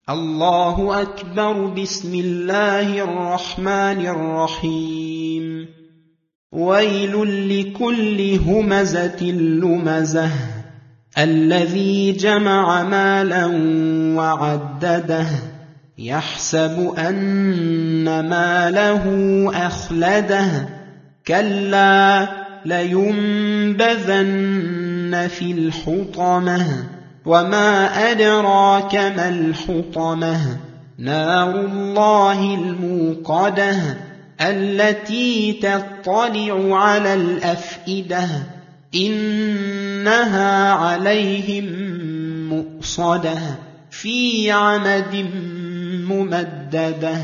الله أكبر. بسم الله الرحمن الرحيم. ويل لكل همزة لمزة الذي جمع مالا وعدده يحسب أن ماله أخلده كلا لينبذن في الحطمة وما أدراك ما الحطمة نار الله الموقدة التي تطلع على الأفئدة إنها عليهم مؤصدة في عمد ممددة.